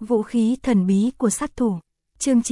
Vũ khí thần bí của sát thủ. Chương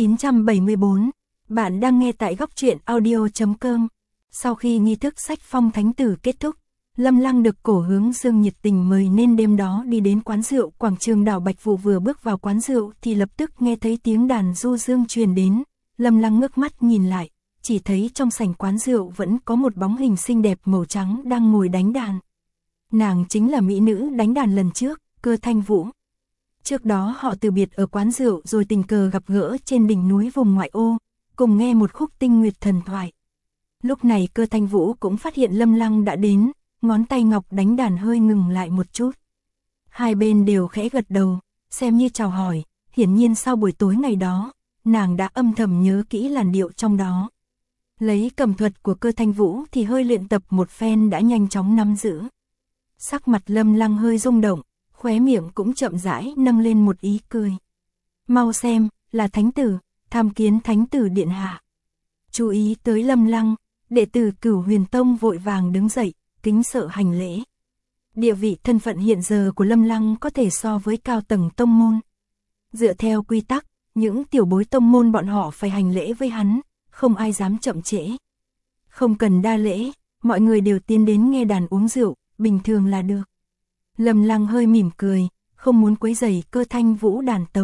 974. Bạn đang nghe tại góc truyện audio.com. Sau khi nghi thức sách phong thánh tử kết thúc, Lâm Lăng được Cổ Hướng Dương nhiệt tình mời nên đêm đó đi đến quán rượu quảng trường đảo Bạch Vụ. Vừa bước vào quán rượu thì lập tức nghe thấy tiếng đàn du dương truyền đến. Lâm Lăng ngước mắt nhìn lại, chỉ thấy trong sảnh quán rượu vẫn có một bóng hình xinh đẹp màu trắng đang ngồi đánh đàn. Nàng chính là mỹ nữ đánh đàn lần trước, Cơ Thanh Vũ. Trước đó họ từ biệt ở quán rượu rồi tình cờ gặp gỡ trên đỉnh núi vùng ngoại ô, cùng nghe một khúc tinh nguyệt thần thoại. Lúc này Cơ Thanh Vũ cũng phát hiện Lâm Lăng đã đến, ngón tay ngọc đánh đàn hơi ngừng lại một chút. Hai bên đều khẽ gật đầu, xem như chào hỏi, hiển nhiên sau buổi tối ngày đó, nàng đã âm thầm nhớ kỹ làn điệu trong đó. Lấy cầm thuật của Cơ Thanh Vũ thì hơi luyện tập một phen đã nhanh chóng nắm giữ. Sắc mặt Lâm Lăng hơi rung động, khóe miệng cũng chậm rãi nâng lên một ý cười. Mau xem, là thánh tử, tham kiến thánh tử điện hạ. Chú ý tới Lâm Lăng, đệ tử Cửu Huyền Tông vội vàng đứng dậy, kính sợ hành lễ. Địa vị thân phận hiện giờ của Lâm Lăng có thể so với cao tầng tông môn. Dựa theo quy tắc, những tiểu bối tông môn bọn họ phải hành lễ với hắn, không ai dám chậm trễ. Không cần đa lễ, mọi người đều tiến đến nghe đàn uống rượu, bình thường là được. Lâm Lăng hơi mỉm cười, không muốn quấy rầy Cơ Thanh Vũ đàn tấu.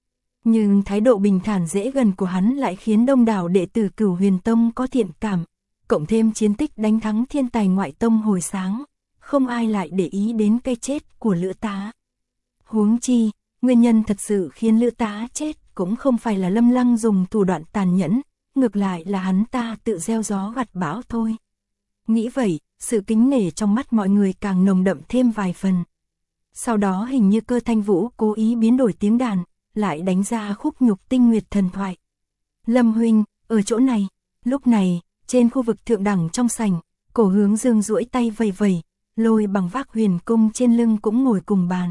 Nhưng thái độ bình thản dễ gần của hắn lại khiến đông đảo đệ tử Cửu Huyền Tông có thiện cảm, cộng thêm chiến tích đánh thắng thiên tài ngoại tông hồi sáng, không ai lại để ý đến cái chết của Lữ Tá. Huống chi, nguyên nhân thật sự khiến Lữ Tá chết cũng không phải là Lâm Lăng dùng thủ đoạn tàn nhẫn, ngược lại là hắn ta tự gieo gió gặt bão thôi. Nghĩ vậy, sự kính nể trong mắt mọi người càng nồng đậm thêm vài phần. Sau đó hình như Cơ Thanh Vũ cố ý biến đổi tiếng đàn, lại đánh ra khúc nhục tinh nguyệt thần thoại. Lâm huynh, ở chỗ này. Lúc này, trên khu vực thượng đẳng trong sảnh, Cổ Hướng Dương duỗi tay vầy vầy, Lôi Bằng vác huyền cung trên lưng cũng ngồi cùng bàn.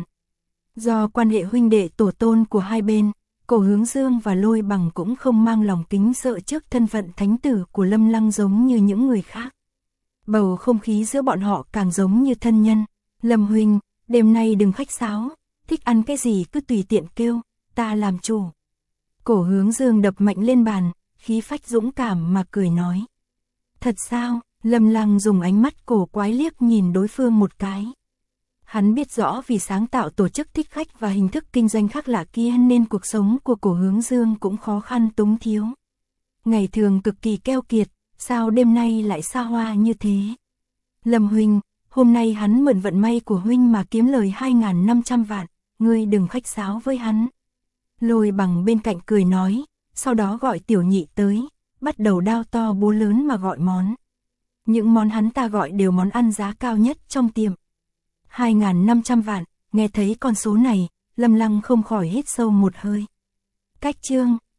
Do quan hệ huynh đệ tổ tôn của hai bên, Cổ Hướng Dương và Lôi Bằng cũng không mang lòng kính sợ trước thân phận thánh tử của Lâm Lăng giống như những người khác. Bầu không khí giữa bọn họ càng giống như thân nhân. Lâm huynh, đêm nay đừng khách sáo, thích ăn cái gì cứ tùy tiện kêu, ta làm chủ. Cổ Hướng Dương đập mạnh lên bàn, khí phách dũng cảm mà cười nói. Thật sao? Lâm Lăng dùng ánh mắt cổ quái liếc nhìn đối phương một cái. Hắn biết rõ vì sáng tạo tổ chức thích khách và hình thức kinh doanh khác lạ kia nên cuộc sống của Cổ Hướng Dương cũng khó khăn túng thiếu. Ngày thường cực kỳ keo kiệt, sao đêm nay lại xa hoa như thế? Lâm huynh, hôm nay hắn mượn vận may của huynh mà kiếm lời 2.500 vạn, ngươi đừng khách sáo với hắn. Lôi Bằng bên cạnh cười nói, sau đó gọi Tiểu Nhị tới, bắt đầu đao to búa lớn mà gọi món. Những món hắn ta gọi đều món ăn giá cao nhất trong tiệm. 2.500 vạn, nghe thấy con số này, Lâm Lăng không khỏi hít sâu một hơi. Cách chương,